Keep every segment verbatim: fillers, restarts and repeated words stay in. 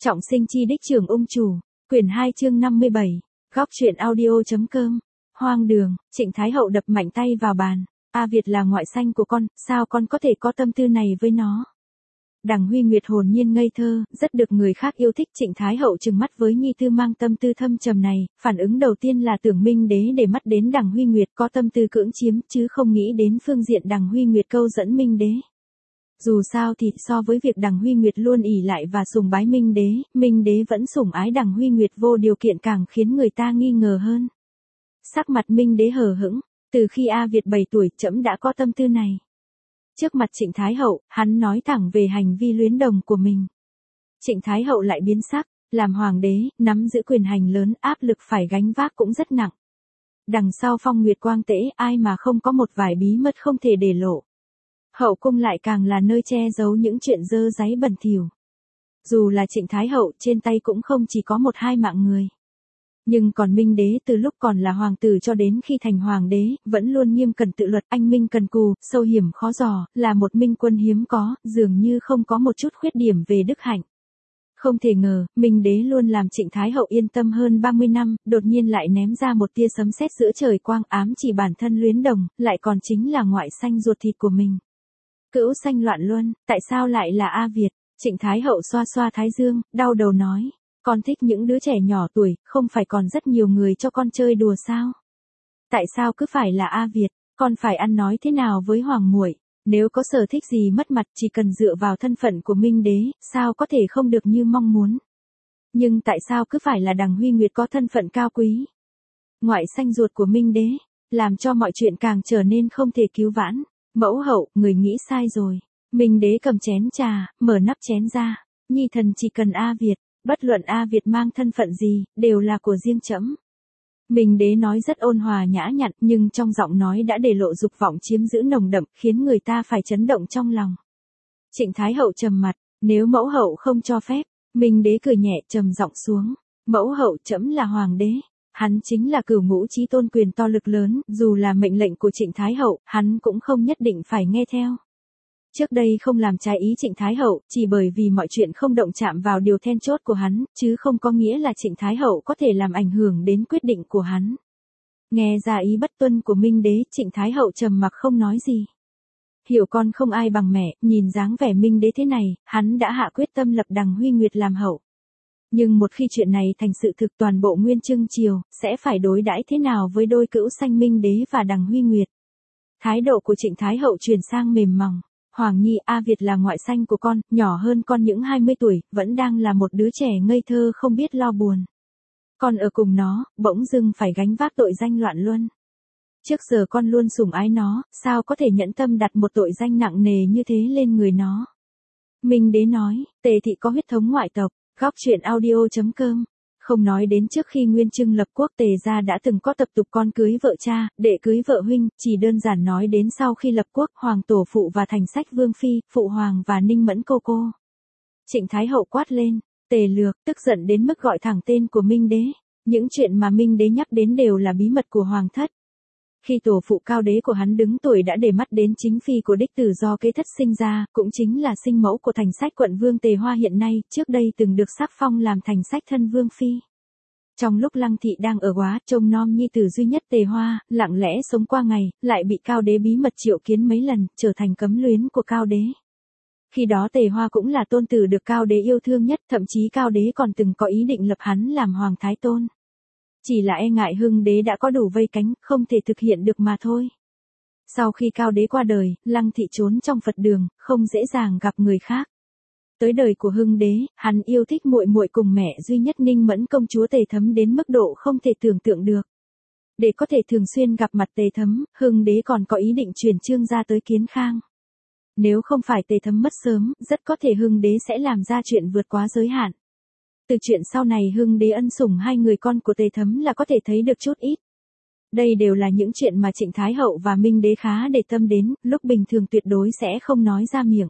Trọng sinh chi đích trưởng ung chủ, quyển hai chương năm mươi bảy, góc truyện audio.com, hoang đường, Trịnh Thái Hậu đập mạnh tay vào bàn, A Việt là ngoại sanh của con, sao con có thể có tâm tư này với nó? Đằng Huy Nguyệt hồn nhiên ngây thơ, rất được người khác yêu thích. Trịnh Thái Hậu trừng mắt với nhi tư mang tâm tư thâm trầm này, phản ứng đầu tiên là tưởng Minh Đế để mắt đến đằng Huy Nguyệt có tâm tư cưỡng chiếm, chứ không nghĩ đến phương diện đằng Huy Nguyệt câu dẫn Minh Đế. Dù sao thì so với việc đằng Huy Nguyệt luôn ỷ lại và sùng bái Minh Đế, Minh Đế vẫn sủng ái đằng Huy Nguyệt vô điều kiện càng khiến người ta nghi ngờ hơn. Sắc mặt Minh Đế hờ hững, từ khi A Việt bảy tuổi trẫm đã có tâm tư này. Trước mặt Trịnh Thái Hậu, hắn nói thẳng về hành vi luyến đồng của mình. Trịnh Thái Hậu lại biến sắc, làm hoàng đế, nắm giữ quyền hành lớn, áp lực phải gánh vác cũng rất nặng. Đằng sau Phong Nguyệt Quang Tễ, ai mà không có một vài bí mật không thể để lộ. Hậu cung lại càng là nơi che giấu những chuyện dơ dáy bẩn thỉu. Dù là Trịnh Thái Hậu, trên tay cũng không chỉ có một hai mạng người. Nhưng còn Minh Đế từ lúc còn là hoàng tử cho đến khi thành hoàng đế, vẫn luôn nghiêm cẩn tự luật, anh minh cần cù, sâu hiểm khó dò, là một minh quân hiếm có, dường như không có một chút khuyết điểm về đức hạnh. Không thể ngờ, Minh Đế luôn làm Trịnh Thái Hậu yên tâm hơn ba mươi năm, đột nhiên lại ném ra một tia sấm sét giữa trời quang, ám chỉ bản thân luyến đồng, lại còn chính là ngoại sanh ruột thịt của mình. Cữu sanh loạn luân, tại sao lại là A Việt? Trịnh Thái Hậu xoa xoa thái dương, đau đầu nói. Con thích những đứa trẻ nhỏ tuổi, không phải còn rất nhiều người cho con chơi đùa sao? Tại sao cứ phải là A Việt, con phải ăn nói thế nào với hoàng muội? Nếu có sở thích gì mất mặt chỉ cần dựa vào thân phận của Minh Đế, sao có thể không được như mong muốn? Nhưng tại sao cứ phải là đằng Huy Nguyệt có thân phận cao quý? Ngoại sanh ruột của Minh Đế, làm cho mọi chuyện càng trở nên không thể cứu vãn. Mẫu hậu, người nghĩ sai rồi. Minh Đế cầm chén trà, mở nắp chén ra. Nhi thần chỉ cần A Việt. Bất luận A Việt mang thân phận gì, đều là của riêng trẫm. Minh Đế nói rất ôn hòa nhã nhặn, nhưng trong giọng nói đã để lộ dục vọng chiếm giữ nồng đậm, khiến người ta phải chấn động trong lòng. Trịnh Thái Hậu trầm mặt, nếu mẫu hậu không cho phép, Minh Đế cười nhẹ trầm giọng xuống. Mẫu hậu, trẫm là hoàng đế. Hắn chính là cửu ngũ chí tôn, quyền to lực lớn, dù là mệnh lệnh của Trịnh Thái Hậu, hắn cũng không nhất định phải nghe theo. Trước đây không làm trái ý Trịnh Thái Hậu, chỉ bởi vì mọi chuyện không động chạm vào điều then chốt của hắn, chứ không có nghĩa là Trịnh Thái Hậu có thể làm ảnh hưởng đến quyết định của hắn. Nghe ra ý bất tuân của Minh Đế, Trịnh Thái Hậu trầm mặc không nói gì. Hiểu con không ai bằng mẹ, nhìn dáng vẻ Minh Đế thế này, hắn đã hạ quyết tâm lập đằng Huy Nguyệt làm hậu. Nhưng một khi chuyện này thành sự thực, toàn bộ Nguyên Chương triều sẽ phải đối đãi thế nào với đôi cữu sanh Minh Đế và đằng Huy Nguyệt? Thái độ của Trịnh Thái Hậu chuyển sang mềm mỏng. Hoàng nhi, A Việt là ngoại sanh của con, nhỏ hơn con những hai mươi tuổi, vẫn đang là một đứa trẻ ngây thơ không biết lo buồn. Con ở cùng nó, bỗng dưng phải gánh vác tội danh loạn luân. Trước giờ con luôn sủng ái nó, sao có thể nhẫn tâm đặt một tội danh nặng nề như thế lên người nó? Minh Đế nói, Tề thị có huyết thống ngoại tộc, góc truyện audio.com. Không nói đến trước khi Nguyên Chương lập quốc, Tề gia đã từng có tập tục con cưới vợ cha, đệ cưới vợ huynh, chỉ đơn giản nói đến sau khi lập quốc, hoàng tổ phụ và thành sách vương phi, phụ hoàng và ninh mẫn cô cô. Trịnh Thái Hậu quát lên, Tề Lược, tức giận đến mức gọi thẳng tên của Minh Đế. Những chuyện mà Minh Đế nhắc đến đều là bí mật của hoàng thất. Khi tổ phụ cao đế của hắn đứng tuổi đã để mắt đến chính phi của đích tử do kế thất sinh ra, cũng chính là sinh mẫu của thành sách quận vương Tề Hoa hiện nay, trước đây từng được sắc phong làm thành sách thân vương phi. Trong lúc Lăng thị đang ở Góa, trông nom nhi tử duy nhất Tề Hoa, lặng lẽ sống qua ngày, lại bị cao đế bí mật triệu kiến mấy lần, trở thành cấm luyến của cao đế. Khi đó Tề Hoa cũng là tôn tử được cao đế yêu thương nhất, thậm chí cao đế còn từng có ý định lập hắn làm hoàng thái tôn. Chỉ là e ngại Hưng Đế đã có đủ vây cánh, không thể thực hiện được mà thôi. Sau khi cao đế qua đời, Lăng thị trốn trong Phật đường, không dễ dàng gặp người khác. Tới đời của Hưng Đế, hắn yêu thích muội muội cùng mẹ duy nhất Ninh Mẫn công chúa Tề Thấm đến mức độ không thể tưởng tượng được. Để có thể thường xuyên gặp mặt Tề Thấm, Hưng Đế còn có ý định truyền chương ra tới Kiến Khang. Nếu không phải Tề Thấm mất sớm, rất có thể Hưng Đế sẽ làm ra chuyện vượt quá giới hạn. Từ chuyện sau này Hưng Đế ân sủng hai người con của Tề Thấm là có thể thấy được chút ít. Đây đều là những chuyện mà Trịnh Thái Hậu và Minh Đế khá để tâm đến, lúc bình thường tuyệt đối sẽ không nói ra miệng.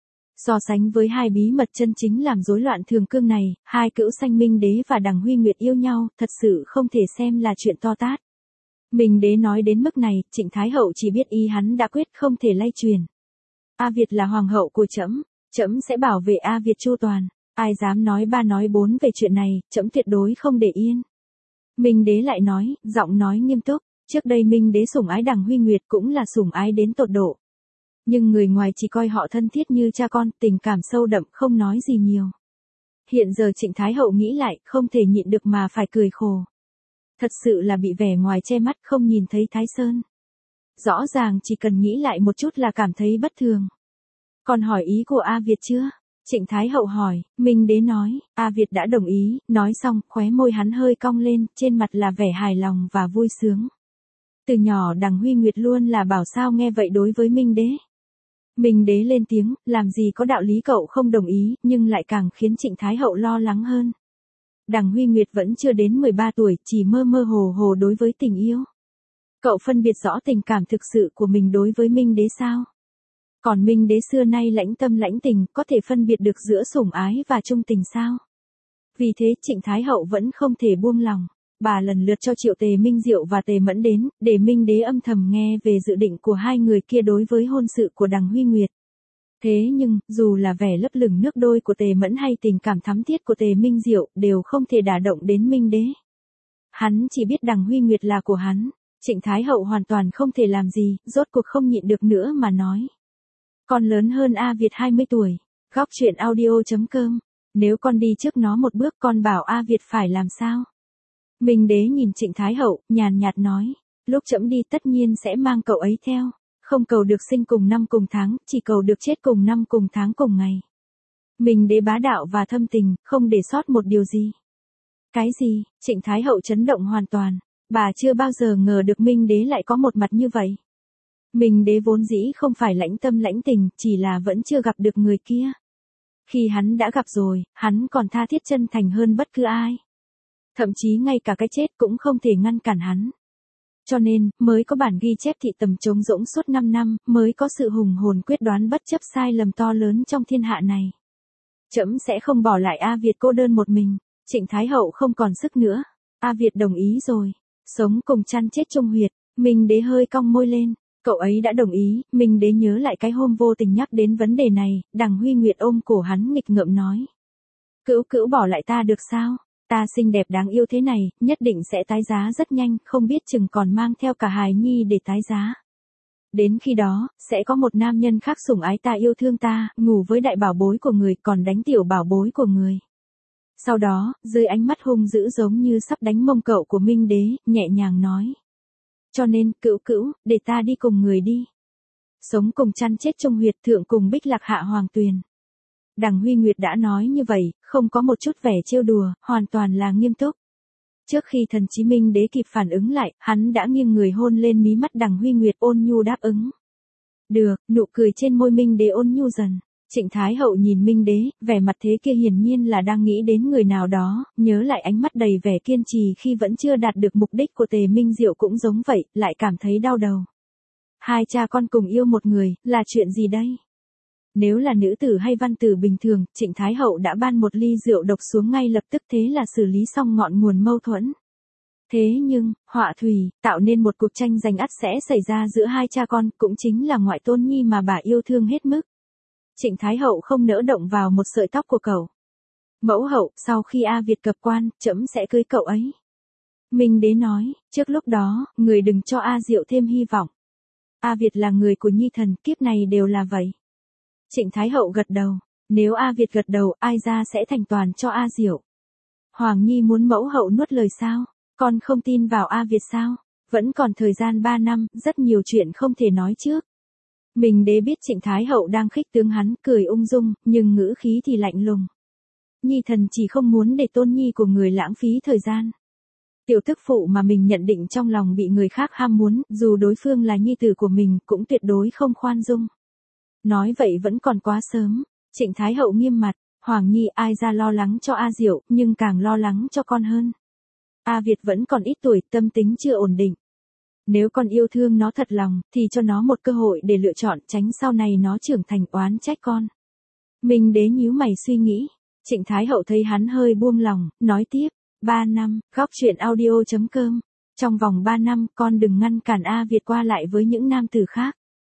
So sánh với hai bí mật chân chính làm rối loạn thường cương này, hai cữu sanh Minh Đế và đằng Huy Nguyệt yêu nhau, thật sự không thể xem là chuyện to tát. Minh Đế nói đến mức này, Trịnh Thái Hậu chỉ biết ý hắn đã quyết không thể lay truyền. A Việt là hoàng hậu của trẫm, trẫm sẽ bảo vệ A Việt chu toàn. Ai dám nói ba nói bốn về chuyện này, trẫm tuyệt đối không để yên. Minh đế lại nói, giọng nói nghiêm túc, trước đây Minh đế sủng ái Đằng Huy Nguyệt cũng là sủng ái đến tột độ. Nhưng người ngoài chỉ coi họ thân thiết như cha con, tình cảm sâu đậm không nói gì nhiều. Hiện giờ Trịnh Thái Hậu nghĩ lại, không thể nhịn được mà phải cười khổ. Thật sự là bị vẻ ngoài che mắt không nhìn thấy Thái Sơn. Rõ ràng chỉ cần nghĩ lại một chút là cảm thấy bất thường. Còn hỏi ý của A Việt chưa? Trịnh Thái Hậu hỏi, Minh đế nói, A Việt đã đồng ý, nói xong, khóe môi hắn hơi cong lên, trên mặt là vẻ hài lòng và vui sướng. Từ nhỏ Đằng Huy Nguyệt luôn là bảo sao nghe vậy đối với Minh đế. Minh đế lên tiếng, làm gì có đạo lý cậu không đồng ý, nhưng lại càng khiến Trịnh Thái Hậu lo lắng hơn. Đằng Huy Nguyệt vẫn chưa đến mười ba tuổi, chỉ mơ mơ hồ hồ đối với tình yêu. Cậu phân biệt rõ tình cảm thực sự của mình đối với Minh đế sao? Còn Minh đế xưa nay lãnh tâm lãnh tình, có thể phân biệt được giữa sủng ái và trung tình sao? Vì thế Trịnh Thái Hậu vẫn không thể buông lòng. Bà lần lượt cho Triệu Tề Minh Diệu và Tề Mẫn đến, để Minh đế âm thầm nghe về dự định của hai người kia đối với hôn sự của Đằng Huy Nguyệt. Thế nhưng, dù là vẻ lấp lửng nước đôi của Tề Mẫn hay tình cảm thắm thiết của Tề Minh Diệu, đều không thể đả động đến Minh đế. Hắn chỉ biết Đằng Huy Nguyệt là của hắn. Trịnh Thái Hậu hoàn toàn không thể làm gì, rốt cuộc không nhịn được nữa mà nói. Con lớn hơn A Việt hai mươi tuổi. Góc truyện audio chấm com. Nếu con đi trước nó một bước con bảo A Việt phải làm sao? Minh đế nhìn Trịnh Thái Hậu, nhàn nhạt nói. Lúc trẫm đi tất nhiên sẽ mang cậu ấy theo. Không cầu được sinh cùng năm cùng tháng, chỉ cầu được chết cùng năm cùng tháng cùng ngày. Minh đế bá đạo và thâm tình, không để sót một điều gì. Cái gì? Trịnh Thái Hậu chấn động hoàn toàn. Bà chưa bao giờ ngờ được Minh đế lại có một mặt như vậy. Minh đế vốn dĩ không phải lãnh tâm lãnh tình, chỉ là vẫn chưa gặp được người kia. Khi hắn đã gặp rồi, hắn còn tha thiết chân thành hơn bất cứ ai. Thậm chí ngay cả cái chết cũng không thể ngăn cản hắn. Cho nên, mới có bản ghi chép thị tầm trống rỗng suốt năm năm, mới có sự hùng hồn quyết đoán bất chấp sai lầm to lớn trong thiên hạ này. Trẫm sẽ không bỏ lại A Việt cô đơn một mình. Trịnh Thái Hậu không còn sức nữa. A Việt đồng ý rồi. Sống cùng chăn chết chung huyệt. Minh đế hơi cong môi lên. Cậu ấy đã đồng ý. Minh đế nhớ lại cái hôm vô tình nhắc đến vấn đề này. Đằng Huy Nguyệt ôm cổ hắn nghịch ngợm nói. Cữu cữu bỏ lại ta được sao? Ta xinh đẹp đáng yêu thế này, nhất định sẽ tái giá rất nhanh, không biết chừng còn mang theo cả hài nhi để tái giá. Đến khi đó, sẽ có một nam nhân khác sủng ái ta yêu thương ta, ngủ với đại bảo bối của người còn đánh tiểu bảo bối của người. Sau đó, dưới ánh mắt hung dữ giống như sắp đánh mông cậu của Minh đế, nhẹ nhàng nói. Cho nên, cữu cữu, để ta đi cùng người đi. Sống cùng chăn chết trong huyệt thượng cùng bích lạc hạ hoàng tuyền. Đằng Huy Nguyệt đã nói như vậy, không có một chút vẻ trêu đùa, hoàn toàn là nghiêm túc. Trước khi thần Chí Minh đế kịp phản ứng lại, hắn đã nghiêng người hôn lên mí mắt Đằng Huy Nguyệt ôn nhu đáp ứng. Được, nụ cười trên môi Minh đế ôn nhu dần. Trịnh Thái Hậu nhìn Minh đế, vẻ mặt thế kia hiển nhiên là đang nghĩ đến người nào đó, nhớ lại ánh mắt đầy vẻ kiên trì khi vẫn chưa đạt được mục đích của Tề Minh Diệu cũng giống vậy, lại cảm thấy đau đầu. Hai cha con cùng yêu một người, là chuyện gì đây? Nếu là nữ tử hay văn tử bình thường, Trịnh Thái Hậu đã ban một ly rượu độc xuống ngay lập tức, thế là xử lý xong ngọn nguồn mâu thuẫn. Thế nhưng, họa thủy, tạo nên một cuộc tranh giành ắt sẽ xảy ra giữa hai cha con, cũng chính là ngoại tôn nhi mà bà yêu thương hết mức. Trịnh Thái Hậu không nỡ động vào một sợi tóc của cậu. Mẫu hậu, sau khi A Việt cập quan, trẫm sẽ cưới cậu ấy. Minh đế nói, trước lúc đó, người đừng cho A Diệu thêm hy vọng. A Việt là người của nhi thần, kiếp này đều là vậy. Trịnh Thái Hậu gật đầu, nếu A Việt gật đầu, ai ra sẽ thành toàn cho A Diệu. Hoàng Nhi muốn mẫu hậu nuốt lời sao? Con không tin vào A Việt sao? Vẫn còn thời gian ba năm, rất nhiều chuyện không thể nói trước. Minh đế biết Trịnh Thái Hậu đang khích tướng hắn, cười ung dung, nhưng ngữ khí thì lạnh lùng. Nhi thần chỉ không muốn để tôn nhi của người lãng phí thời gian. Tiểu tức phụ mà mình nhận định trong lòng bị người khác ham muốn, dù đối phương là nhi tử của mình, cũng tuyệt đối không khoan dung. Nói vậy vẫn còn quá sớm. Trịnh Thái Hậu nghiêm mặt, Hoàng Nhi ai ra lo lắng cho A Diệu, nhưng càng lo lắng cho con hơn. A Việt vẫn còn ít tuổi, tâm tính chưa ổn định. Nếu con yêu thương nó thật lòng, thì cho nó một cơ hội để lựa chọn, tránh sau này nó trưởng thành oán trách con. Minh đế nhíu mày suy nghĩ. Trịnh Thái Hậu thấy hắn hơi buông lòng, nói tiếp. Ba năm, góc truyện audio chấm com. Trong vòng ba năm, con đừng ngăn cản A Việt qua lại với những nam tử khác.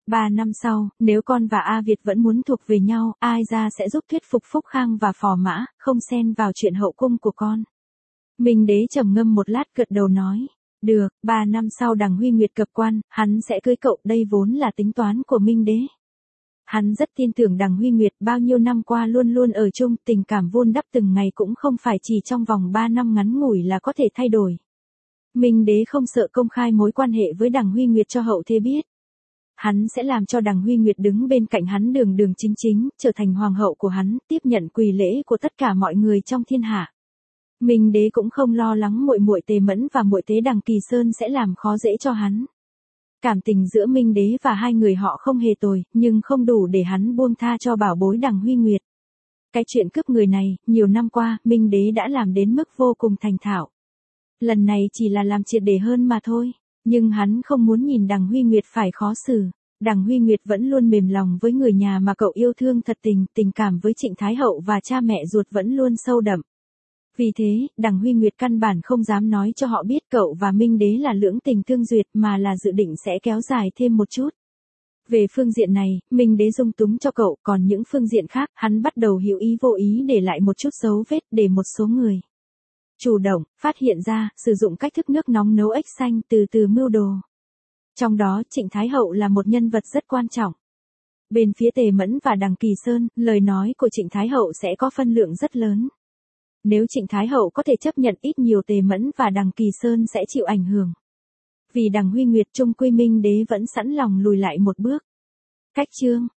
Ba năm sau, nếu con và A Việt vẫn muốn thuộc về nhau, ai ra sẽ giúp thuyết phục Phúc Khang và Phò Mã, không xen vào chuyện hậu cung của con. Minh Đế trầm ngâm một lát gật đầu nói. Được, ba năm sau Đằng Huy Nguyệt cập quan, hắn sẽ cưới cậu, đây vốn là tính toán của Minh Đế. Hắn rất tin tưởng Đằng Huy Nguyệt, bao nhiêu năm qua luôn luôn ở chung, tình cảm vun đắp từng ngày cũng không phải chỉ trong vòng ba năm ngắn ngủi là có thể thay đổi. Minh Đế không sợ công khai mối quan hệ với Đằng Huy Nguyệt cho hậu thế biết. Hắn sẽ làm cho Đằng Huy Nguyệt đứng bên cạnh hắn đường đường chính chính, trở thành hoàng hậu của hắn, tiếp nhận quỳ lễ của tất cả mọi người trong thiên hạ. Minh Đế cũng không lo lắng muội muội Tề Mẫn và muội tế Đằng Kỳ Sơn sẽ làm khó dễ cho hắn. Cảm tình giữa Minh Đế và hai người họ không hề tồi, nhưng không đủ để hắn buông tha cho bảo bối Đằng Huy Nguyệt. Cái chuyện cướp người này, nhiều năm qua, Minh Đế đã làm đến mức vô cùng thành thạo. Lần này chỉ là làm triệt để hơn mà thôi, nhưng hắn không muốn nhìn Đằng Huy Nguyệt phải khó xử. Đằng Huy Nguyệt vẫn luôn mềm lòng với người nhà mà cậu yêu thương thật tình, tình cảm với Trịnh Thái Hậu và cha mẹ ruột vẫn luôn sâu đậm. Vì thế, Đằng Huy Nguyệt căn bản không dám nói cho họ biết cậu và Minh Đế là lưỡng tình tương duyệt mà là dự định sẽ kéo dài thêm một chút. Về phương diện này, Minh Đế dung túng cho cậu, còn những phương diện khác, hắn bắt đầu hữu ý vô ý để lại một chút dấu vết để một số người chủ động, phát hiện ra, sử dụng cách thức nước nóng nấu ếch xanh từ từ mưu đồ. Trong đó, Trịnh Thái Hậu là một nhân vật rất quan trọng. Bên phía Tề Mẫn và Đằng Kỳ Sơn, lời nói của Trịnh Thái Hậu sẽ có phân lượng rất lớn. Nếu Trịnh Thái Hậu có thể chấp nhận ít nhiều Tề Mẫn và Đằng Kỳ Sơn sẽ chịu ảnh hưởng. Vì Đằng Huy Nguyệt Trung quy Minh Đế vẫn sẵn lòng lùi lại một bước. Cách chương